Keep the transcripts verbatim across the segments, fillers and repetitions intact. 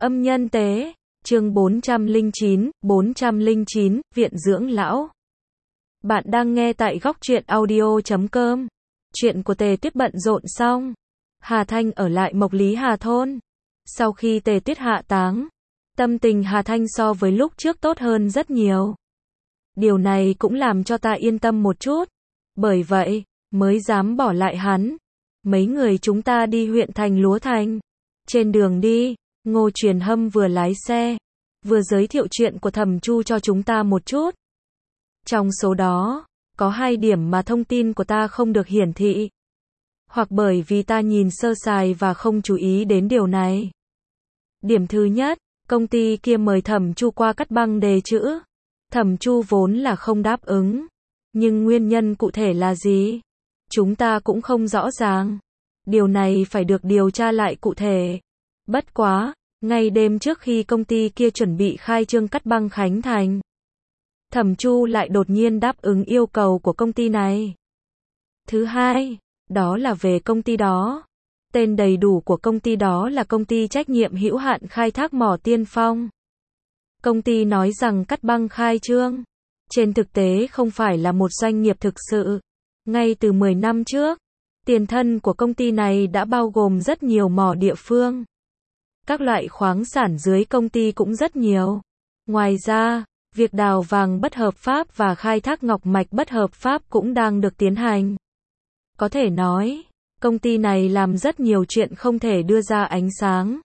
Âm nhân tế, chương bốn trăm lẻ chín, bốn trăm lẻ chín, Viện dưỡng lão. Bạn đang nghe tại góc truyện audio chấm com. Chuyện của Tề Tuyết bận rộn xong, Hà Thanh ở lại Mộc Lý Hà thôn. Sau khi Tề Tuyết hạ táng, tâm tình Hà Thanh so với lúc trước tốt hơn rất nhiều. Điều này cũng làm cho ta yên tâm một chút. Bởi vậy, mới dám bỏ lại hắn. Mấy người chúng ta đi huyện thành Lúa Thành. Trên đường đi, Ngô Truyền Hâm vừa lái xe, vừa giới thiệu chuyện của Thẩm Chu cho chúng ta một chút. Trong số đó, có hai điểm mà thông tin của ta không được hiển thị. Hoặc bởi vì ta nhìn sơ sài và không chú ý đến điều này. Điểm thứ nhất, công ty kia mời Thẩm Chu qua cắt băng đề chữ. Thẩm Chu vốn là không đáp ứng. Nhưng nguyên nhân cụ thể là gì? Chúng ta cũng không rõ ràng. Điều này phải được điều tra lại cụ thể. Bất quá, ngay đêm trước khi công ty kia chuẩn bị khai trương cắt băng khánh thành, Thẩm Chu lại đột nhiên đáp ứng yêu cầu của công ty này. Thứ hai, đó là về công ty đó. Tên đầy đủ của công ty đó là Công ty Trách nhiệm hữu hạn Khai thác mỏ Tiên Phong. Công ty nói rằng cắt băng khai trương, trên thực tế không phải là một doanh nghiệp thực sự. Ngay từ mười năm trước, tiền thân của công ty này đã bao gồm rất nhiều mỏ địa phương. Các loại khoáng sản dưới công ty cũng rất nhiều. Ngoài ra, việc đào vàng bất hợp pháp và khai thác ngọc mạch bất hợp pháp cũng đang được tiến hành. Có thể nói, công ty này làm rất nhiều chuyện không thể đưa ra ánh sáng.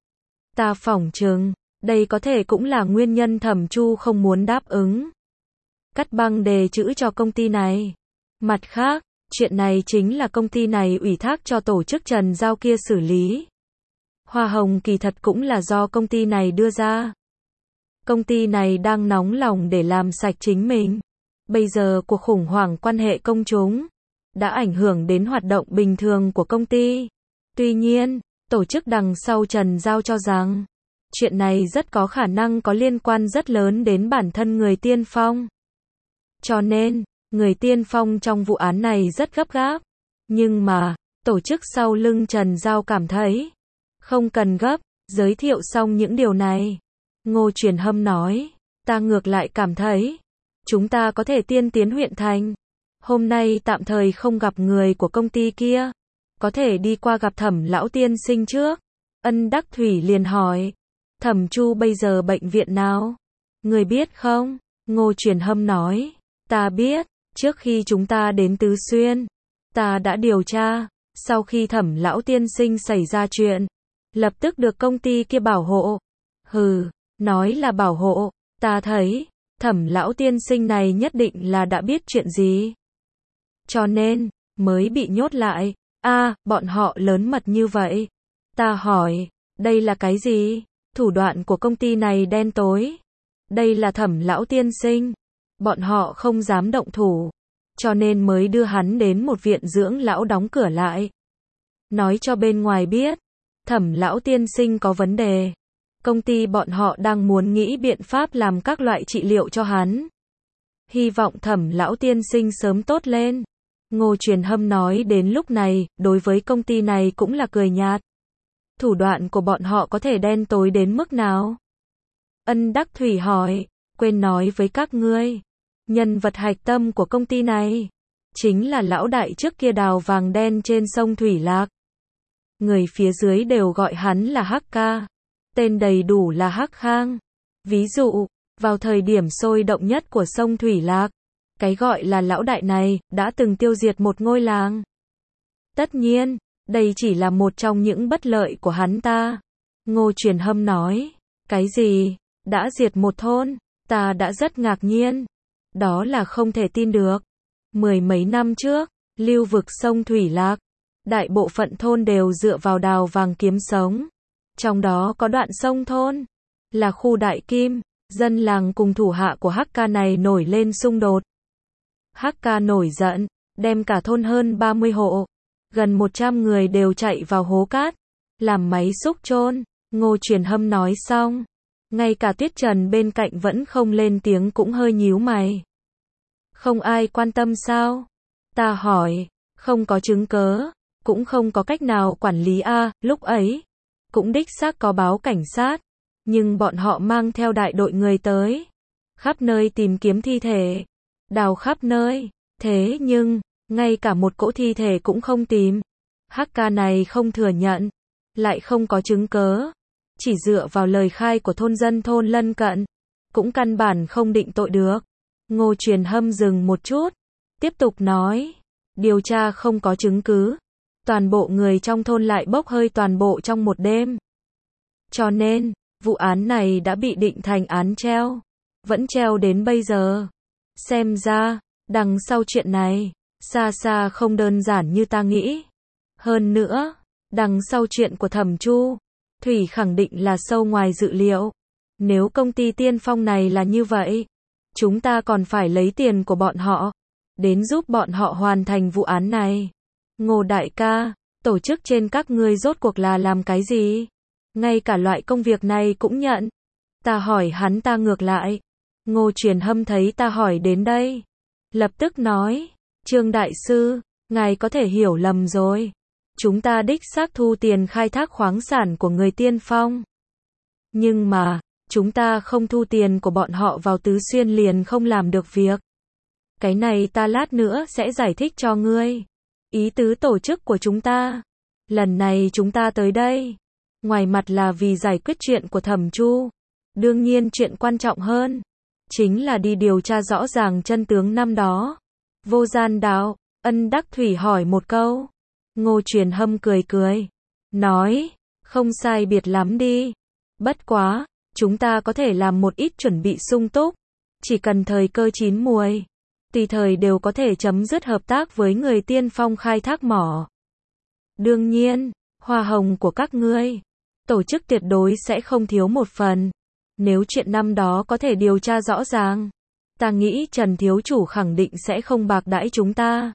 Ta phỏng chừng, đây có thể cũng là nguyên nhân Thẩm Chu không muốn đáp ứng cắt băng đề chữ cho công ty này. Mặt khác, chuyện này chính là công ty này ủy thác cho tổ chức Trần Giao kia xử lý. Hoa hồng kỳ thật cũng là do công ty này đưa ra. Công ty này đang nóng lòng để làm sạch chính mình. Bây giờ cuộc khủng hoảng quan hệ công chúng đã ảnh hưởng đến hoạt động bình thường của công ty. Tuy nhiên, tổ chức đằng sau Trần Giao cho rằng, chuyện này rất có khả năng có liên quan rất lớn đến bản thân người Tiên Phong. Cho nên, người Tiên Phong trong vụ án này rất gấp gáp. Nhưng mà, tổ chức sau lưng Trần Giao cảm thấy không cần gấp. Giới thiệu xong những điều này, Ngô Truyền Hâm nói, ta ngược lại cảm thấy chúng ta có thể tiên tiến huyện thành. Hôm nay tạm thời không gặp người của công ty kia, có thể đi qua gặp Thẩm lão tiên sinh trước. Ân Đắc Thủy liền hỏi, Thẩm Chu bây giờ bệnh viện nào? Người biết không? Ngô Truyền Hâm nói, ta biết, trước khi chúng ta đến Tứ Xuyên, ta đã điều tra. Sau khi Thẩm lão tiên sinh xảy ra chuyện, lập tức được công ty kia bảo hộ. Hừ, nói là bảo hộ, ta thấy Thẩm lão tiên sinh này nhất định là đã biết chuyện gì, cho nên mới bị nhốt lại. A, à, bọn họ lớn mật như vậy. Ta hỏi, đây là cái gì? Thủ đoạn của công ty này đen tối. Đây là Thẩm lão tiên sinh, bọn họ không dám động thủ, cho nên mới đưa hắn đến một viện dưỡng lão đóng cửa lại. Nói cho bên ngoài biết, Thẩm lão tiên sinh có vấn đề. Công ty bọn họ đang muốn nghĩ biện pháp làm các loại trị liệu cho hắn. Hy vọng Thẩm lão tiên sinh sớm tốt lên. Ngô Truyền Hâm nói đến lúc này, đối với công ty này cũng là cười nhạt. Thủ đoạn của bọn họ có thể đen tối đến mức nào? Ân Đắc Thủy hỏi, quên nói với các ngươi, nhân vật hạch tâm của công ty này chính là lão đại trước kia đào vàng đen trên sông Thủy Lạc. Người phía dưới đều gọi hắn là Hắc Ca. Tên đầy đủ là Hắc Khang. Ví dụ, vào thời điểm sôi động nhất của sông Thủy Lạc, cái gọi là lão đại này đã từng tiêu diệt một ngôi làng. Tất nhiên, đây chỉ là một trong những bất lợi của hắn ta. Ngô Truyền Hâm nói, cái gì? Đã diệt một thôn? Ta đã rất ngạc nhiên. Đó là không thể tin được. Mười mấy năm trước, lưu vực sông Thủy Lạc, đại bộ phận thôn đều dựa vào đào vàng kiếm sống. Trong đó có đoạn sông thôn, là khu Đại Kim, dân làng cùng thủ hạ của Hắc Ca này nổi lên xung đột. Hắc Ca nổi giận, đem cả thôn hơn ba mươi hộ, gần một trăm người đều chạy vào hố cát, làm máy xúc chôn. Ngô Truyền Hâm nói xong, ngay cả Tuyết Trần bên cạnh vẫn không lên tiếng cũng hơi nhíu mày. Không ai quan tâm sao? Ta hỏi, không có chứng cớ, cũng không có cách nào quản lý a, lúc ấy cũng đích xác có báo cảnh sát, Nhưng bọn họ mang theo đại đội người tới, khắp nơi tìm kiếm thi thể, đào khắp nơi, thế nhưng, ngay cả một cỗ thi thể cũng không tìm. Hắc ca này không thừa nhận, lại không có chứng cớ, chỉ dựa vào lời khai của thôn dân thôn lân cận, cũng căn bản không định tội được. Ngô Truyền Hâm dừng một chút, tiếp tục nói, điều tra không có chứng cứ, toàn bộ người trong thôn lại bốc hơi toàn bộ trong một đêm. Cho nên, vụ án này đã bị định thành án treo, vẫn treo đến bây giờ. Xem ra, đằng sau chuyện này, xa xa không đơn giản như ta nghĩ. Hơn nữa, đằng sau chuyện của Thẩm Chu, Thủy khẳng định là sâu ngoài dự liệu. Nếu công ty Tiên Phong này là như vậy, chúng ta còn phải lấy tiền của bọn họ, đến giúp bọn họ hoàn thành vụ án này. Ngô đại ca, tổ chức trên các ngươi rốt cuộc là làm cái gì? Ngay cả loại công việc này cũng nhận. Ta hỏi hắn ta ngược lại. Ngô Truyền Hâm thấy ta hỏi đến đây, lập tức nói, Trương Đại Sư, ngài có thể hiểu lầm rồi. Chúng ta đích xác thu tiền khai thác khoáng sản của người Tiên Phong. Nhưng mà, chúng ta không thu tiền của bọn họ vào Tứ Xuyên liền không làm được việc. Cái này ta lát nữa sẽ giải thích cho ngươi. Ý tứ tổ chức của chúng ta. Lần này chúng ta tới đây, ngoài mặt là vì giải quyết chuyện của Thẩm Chu. Đương nhiên chuyện quan trọng hơn, chính là đi điều tra rõ ràng chân tướng năm đó. Vô Gian Đạo, Ân Đắc Thủy hỏi một câu. Ngô Truyền Hâm cười cười, nói, không sai biệt lắm đi. Bất quá, chúng ta có thể làm một ít chuẩn bị sung túc, chỉ cần thời cơ chín muồi, tùy thời đều có thể chấm dứt hợp tác với người Tiên Phong khai thác mỏ. Đương nhiên, hoa hồng của các ngươi, tổ chức tuyệt đối sẽ không thiếu một phần. Nếu chuyện năm đó có thể điều tra rõ ràng, ta nghĩ Trần thiếu chủ khẳng định sẽ không bạc đãi chúng ta.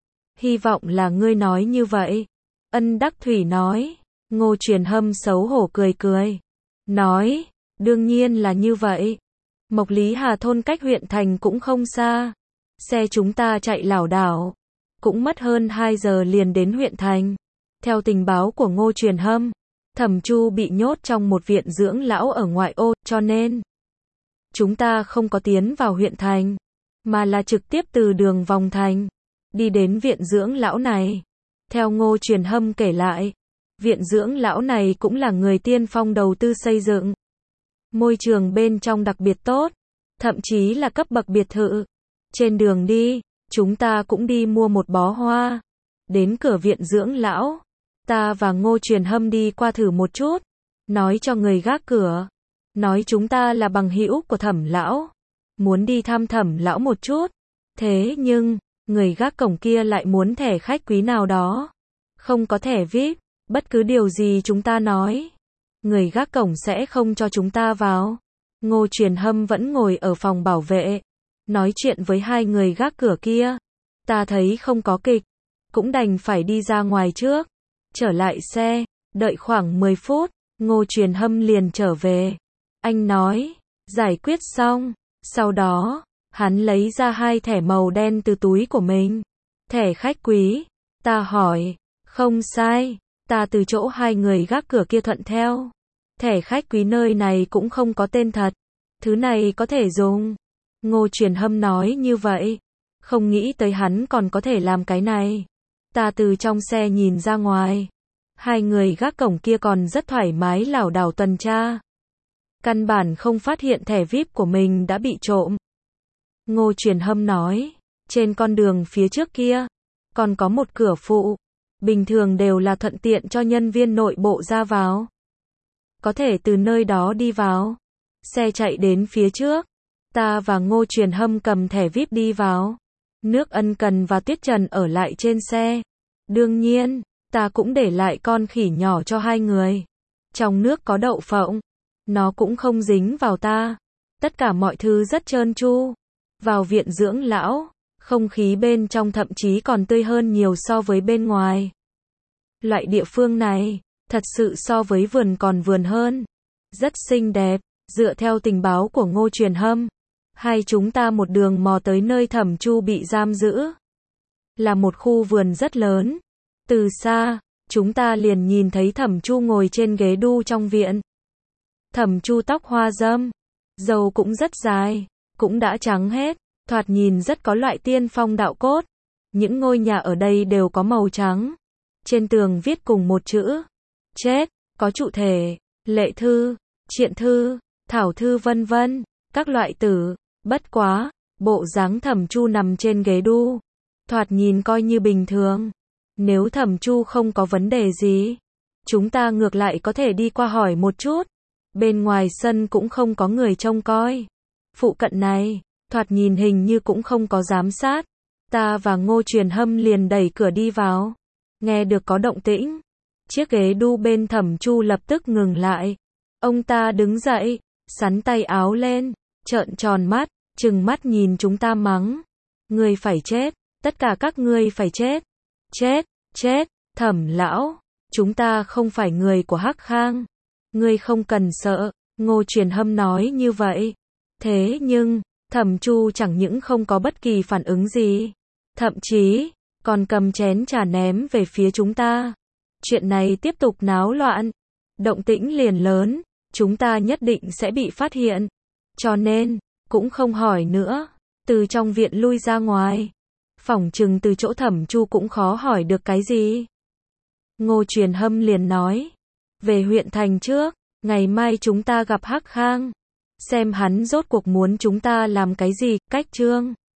Hy vọng là ngươi nói như vậy. Ân Đắc Thủy nói. Ngô Truyền Hâm xấu hổ cười cười, nói, đương nhiên là như vậy. Mộc Lý Hà thôn cách huyện thành cũng không xa. Xe chúng ta chạy lảo đảo, cũng mất hơn hai giờ liền đến huyện thành. Theo tình báo của Ngô Truyền Hâm, Thẩm Chu bị nhốt trong một viện dưỡng lão ở ngoại ô, cho nên chúng ta không có tiến vào huyện thành, mà là trực tiếp từ đường vòng thành, đi đến viện dưỡng lão này. Theo Ngô Truyền Hâm kể lại, viện dưỡng lão này cũng là người Tiên Phong đầu tư xây dựng. Môi trường bên trong đặc biệt tốt, thậm chí là cấp bậc biệt thự. Trên đường đi, chúng ta cũng đi mua một bó hoa. Đến cửa viện dưỡng lão, ta và Ngô Truyền Hâm đi qua thử một chút, nói cho người gác cửa, nói chúng ta là bằng hữu của Thẩm lão, muốn đi thăm Thẩm lão một chút. Thế nhưng, người gác cổng kia lại muốn thẻ khách quý nào đó, không có thẻ vi ai pi, bất cứ điều gì chúng ta nói, người gác cổng sẽ không cho chúng ta vào. Ngô Truyền Hâm vẫn ngồi ở phòng bảo vệ, nói chuyện với hai người gác cửa kia. Ta thấy không có kịch, cũng đành phải đi ra ngoài trước, trở lại xe, đợi khoảng mười phút, Ngô Truyền Hâm liền trở về. Anh nói, giải quyết xong, sau đó, hắn lấy ra hai thẻ màu đen từ túi của mình. Thẻ khách quý, ta hỏi, không sai, ta từ chỗ hai người gác cửa kia thuận theo. Thẻ khách quý nơi này cũng không có tên thật, thứ này có thể dùng. Ngô Truyền Hâm nói như vậy, không nghĩ tới hắn còn có thể làm cái này. Ta từ trong xe nhìn ra ngoài, hai người gác cổng kia còn rất thoải mái lảo đảo tuần tra, căn bản không phát hiện thẻ vi ai pi của mình đã bị trộm. Ngô Truyền Hâm nói, trên con đường phía trước kia, còn có một cửa phụ, bình thường đều là thuận tiện cho nhân viên nội bộ ra vào, có thể từ nơi đó đi vào. Xe chạy đến phía trước, ta và Ngô Truyền Hâm cầm thẻ vi ai pi đi vào. Nước Ân Cần và Tuyết Trần ở lại trên xe. Đương nhiên, ta cũng để lại con khỉ nhỏ cho hai người. Trong nước có đậu phộng, nó cũng không dính vào ta. Tất cả mọi thứ rất trơn tru. Vào viện dưỡng lão, không khí bên trong thậm chí còn tươi hơn nhiều so với bên ngoài. Loại địa phương này, thật sự so với vườn còn vườn hơn. Rất xinh đẹp, dựa theo tình báo của Ngô Truyền Hâm. Hai chúng ta một đường mò tới nơi Thẩm Chu bị giam giữ. Là một khu vườn rất lớn. Từ xa, chúng ta liền nhìn thấy Thẩm Chu ngồi trên ghế đu trong viện. Thẩm Chu tóc hoa râm, râu cũng rất dài, cũng đã trắng hết, thoạt nhìn rất có loại tiên phong đạo cốt. Những ngôi nhà ở đây đều có màu trắng. Trên tường viết cùng một chữ, chết, có trụ thể, lệ thư, triện thư, thảo thư vân vân, các loại tử. Bất quá, bộ dáng Thẩm Chu nằm trên ghế đu, thoạt nhìn coi như bình thường. Nếu Thẩm Chu không có vấn đề gì, chúng ta ngược lại có thể đi qua hỏi một chút. Bên ngoài sân cũng không có người trông coi. Phụ cận này, thoạt nhìn hình như cũng không có giám sát. Ta và Ngô Truyền Hâm liền đẩy cửa đi vào. Nghe được có động tĩnh, chiếc ghế đu bên Thẩm Chu lập tức ngừng lại. Ông ta đứng dậy, xắn tay áo lên, trợn tròn mắt, trừng mắt nhìn chúng ta mắng. Ngươi phải chết, tất cả các ngươi phải chết. Chết, chết, Thẩm lão, chúng ta không phải người của Hắc Khang. Ngươi không cần sợ, Ngô Truyền Hâm nói như vậy. Thế nhưng, Thẩm Chu chẳng những không có bất kỳ phản ứng gì, thậm chí còn cầm chén trà ném về phía chúng ta. Chuyện này tiếp tục náo loạn, động tĩnh liền lớn, chúng ta nhất định sẽ bị phát hiện. Cho nên, cũng không hỏi nữa, từ trong viện lui ra ngoài. Phỏng chừng từ chỗ Thẩm Chu cũng khó hỏi được cái gì. Ngô Truyền Hâm liền nói, về huyện thành trước, ngày mai chúng ta gặp Hắc Khang, xem hắn rốt cuộc muốn chúng ta làm cái gì. Cách chương